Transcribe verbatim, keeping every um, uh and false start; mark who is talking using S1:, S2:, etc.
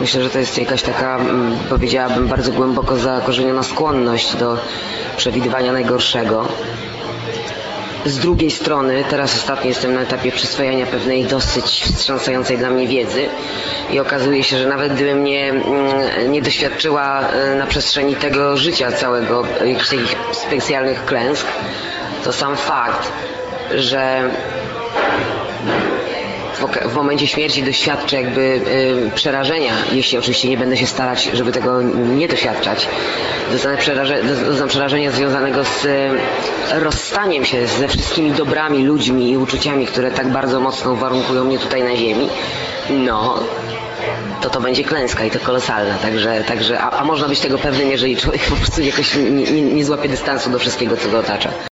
S1: Myślę, że to jest jakaś taka, powiedziałabym, bardzo głęboko zakorzeniona skłonność do przewidywania najgorszego. Z drugiej strony, teraz ostatnio jestem na etapie przyswajania pewnej dosyć wstrząsającej dla mnie wiedzy i okazuje się, że nawet gdybym nie, nie doświadczyła na przestrzeni tego życia całego jakichś takich specjalnych klęsk, to sam fakt, że w momencie śmierci doświadczę jakby y, przerażenia, jeśli oczywiście nie będę się starać, żeby tego nie doświadczać. Dostanę przeraże, doznam przerażenia związanego z y, rozstaniem się ze wszystkimi dobrami, ludźmi i uczuciami, które tak bardzo mocno warunkują mnie tutaj na ziemi. No, to to będzie klęska i to kolosalna. Także, także a, a można być tego pewnym, jeżeli człowiek po prostu jakoś nie, nie, nie złapie dystansu do wszystkiego, co go otacza.